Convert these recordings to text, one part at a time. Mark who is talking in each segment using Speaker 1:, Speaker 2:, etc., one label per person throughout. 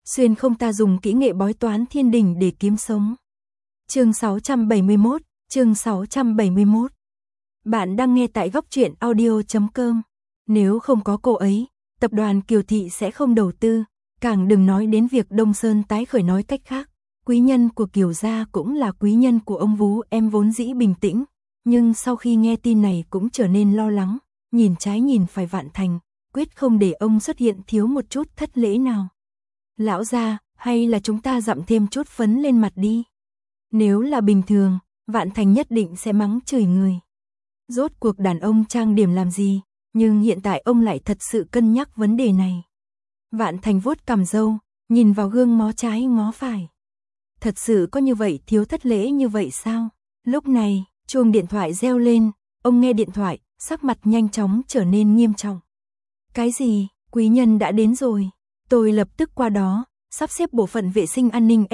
Speaker 1: xuyên không ta dùng kỹ nghệ bói toán thiên đình để kiếm sống. Chương 671. Bạn đang nghe tại góc truyện audio.com. Nếu không có cô ấy, tập đoàn Kiều Thị sẽ không đầu tư, càng đừng nói đến việc Đông Sơn tái khởi. Nói cách khác, quý nhân của Kiều gia cũng là quý nhân của ông Vú. Em vốn dĩ bình tĩnh, nhưng sau khi nghe tin này cũng trở nên lo lắng, nhìn trái nhìn phải Vạn Thành, quyết không để ông xuất hiện thiếu một chút thất lễ nào. Lão gia, hay là chúng ta dặm thêm chút phấn lên mặt đi. Nếu là bình thường, Vạn Thành nhất định sẽ mắng chửi người. Rốt cuộc đàn ông trang điểm làm gì, nhưng hiện tại ông lại thật sự cân nhắc vấn đề này. Vạn Thành vuốt cằm râu, nhìn vào gương ngó trái ngó phải. Thật sự có như vậy thiếu thất lễ như vậy sao? Lúc này, chuông điện thoại reo lên, ông nghe điện thoại, sắc mặt nhanh chóng trở nên nghiêm trọng. Cái gì? Quý nhân đã đến rồi. Tôi lập tức qua đó, sắp xếp bộ phận vệ sinh an ninh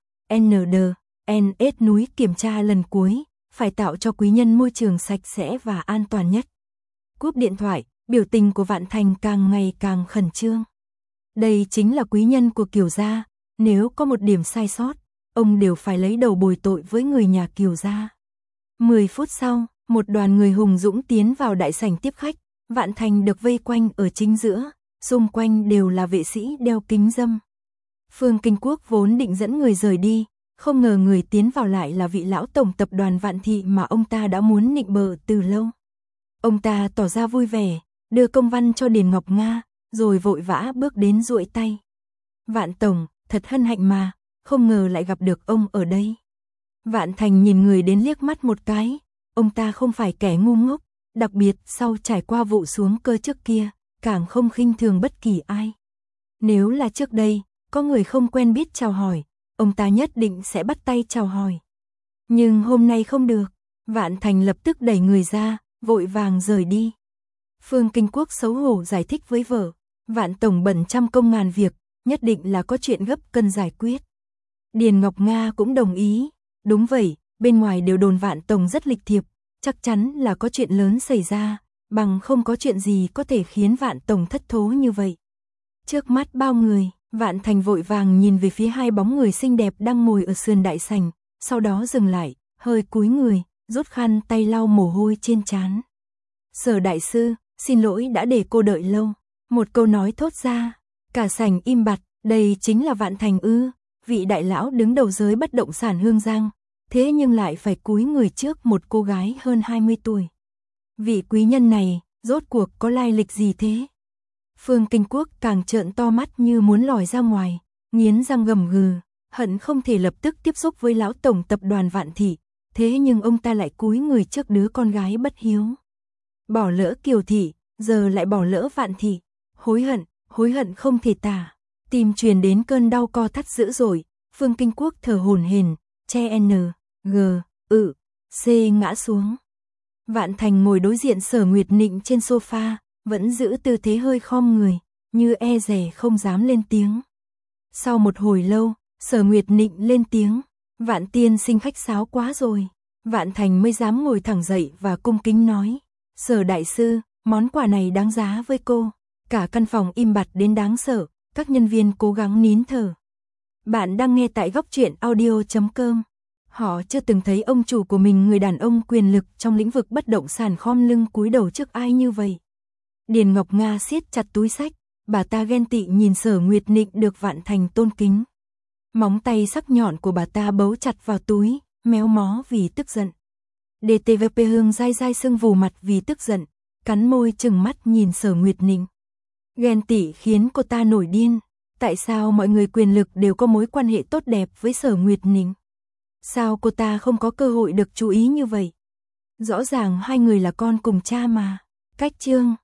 Speaker 1: LND núi kiểm tra lần cuối, phải tạo cho quý nhân môi trường sạch sẽ và an toàn nhất. Cúp điện thoại, biểu tình của Vạn Thành càng ngày càng khẩn trương. Đây chính là quý nhân của Kiều gia, nếu có một điểm sai sót, ông đều phải lấy đầu bồi tội với người nhà Kiều gia. 10 phút sau, một đoàn người hùng dũng tiến vào đại sảnh tiếp khách, Vạn Thành được vây quanh ở chính giữa, xung quanh đều là vệ sĩ đeo kính râm. Phương Kinh Quốc vốn định dẫn người rời đi, không ngờ người tiến vào lại là vị lão tổng tập đoàn Vạn Thị mà ông ta đã muốn nịnh bợ từ lâu. Ông ta tỏ ra vui vẻ, đưa công văn cho Điền Ngọc Nga, rồi vội vã bước đến duỗi tay. Vạn tổng, thật hân hạnh mà, không ngờ lại gặp được ông ở đây. Vạn Thành nhìn người đến liếc mắt một cái, ông ta không phải kẻ ngu ngốc, đặc biệt sau trải qua vụ xuống cơ trước kia, càng không khinh thường bất kỳ ai. Nếu là trước đây, có người không quen biết chào hỏi, ông ta nhất định sẽ bắt tay chào hỏi. Nhưng hôm nay không được, Vạn Thành lập tức đẩy người ra, vội vàng rời đi. Phương Kinh Quốc xấu hổ giải thích với vợ, Vạn tổng bận trăm công ngàn việc, nhất định là có chuyện gấp cần giải quyết. Điền Ngọc Nga cũng đồng ý, đúng vậy, bên ngoài đều đồn Vạn tổng rất lịch thiệp, chắc chắn là có chuyện lớn xảy ra, bằng không có chuyện gì có thể khiến Vạn tổng thất thố như vậy. Trước mắt bao người, Vạn Thành vội vàng nhìn về phía hai bóng người xinh đẹp đang ngồi ở sườn đại sảnh, sau đó dừng lại, hơi cúi người, rút khăn tay lau mồ hôi trên trán. Sở đại sư, xin lỗi đã để cô đợi lâu. Một câu nói thốt ra, cả sảnh im bặt, đây chính là Vạn Thành ư, vị đại lão đứng đầu giới bất động sản Hương Giang, thế nhưng lại phải cúi người trước một cô gái hơn 20 tuổi. Vị quý nhân này, rốt cuộc có lai lịch gì thế? Phương Kinh Quốc càng trợn to mắt như muốn lòi ra ngoài, nghiến răng gầm gừ, hận không thể lập tức tiếp xúc với lão tổng tập đoàn Vạn Thị, thế nhưng ông ta lại cúi người trước đứa con gái bất hiếu. Bỏ lỡ Kiều Thị, giờ lại bỏ lỡ Vạn Thị, hối hận không thể tả. Tim truyền đến cơn đau co thắt dữ dội, Phương Kinh Quốc thở hổn hển, che C ngã xuống. Vạn Thành ngồi đối diện Sở Nguyệt Nịnh trên sofa, vẫn giữ tư thế hơi khom người, như e dè không dám lên tiếng. Sau một hồi lâu, Sở Nguyệt Nịnh lên tiếng, Vạn tiên sinh khách sáo quá rồi. Vạn Thành mới dám ngồi thẳng dậy và cung kính nói, Sở đại sư, món quà này đáng giá với cô. Cả căn phòng im bặt đến đáng sợ, các nhân viên cố gắng nín thở. Bạn đang nghe tại góc truyện audio.com. Họ chưa từng thấy ông chủ của mình, người đàn ông quyền lực trong lĩnh vực bất động sản, khom lưng cúi đầu trước ai như vậy. Điền Ngọc Nga siết chặt túi xách, bà ta ghen tị nhìn Sở Nguyệt Nịnh được Vạn Thành tôn kính. Móng tay sắc nhọn của bà ta bấu chặt vào túi, méo mó vì tức giận. DTVP Hương dai dai sưng vù mặt vì tức giận, cắn môi trừng mắt nhìn Sở Nguyệt Nịnh. Ghen tị khiến cô ta nổi điên, tại sao mọi người quyền lực đều có mối quan hệ tốt đẹp với Sở Nguyệt Nịnh? Sao cô ta không có cơ hội được chú ý như vậy? Rõ ràng hai người là con cùng cha mà. Cách chương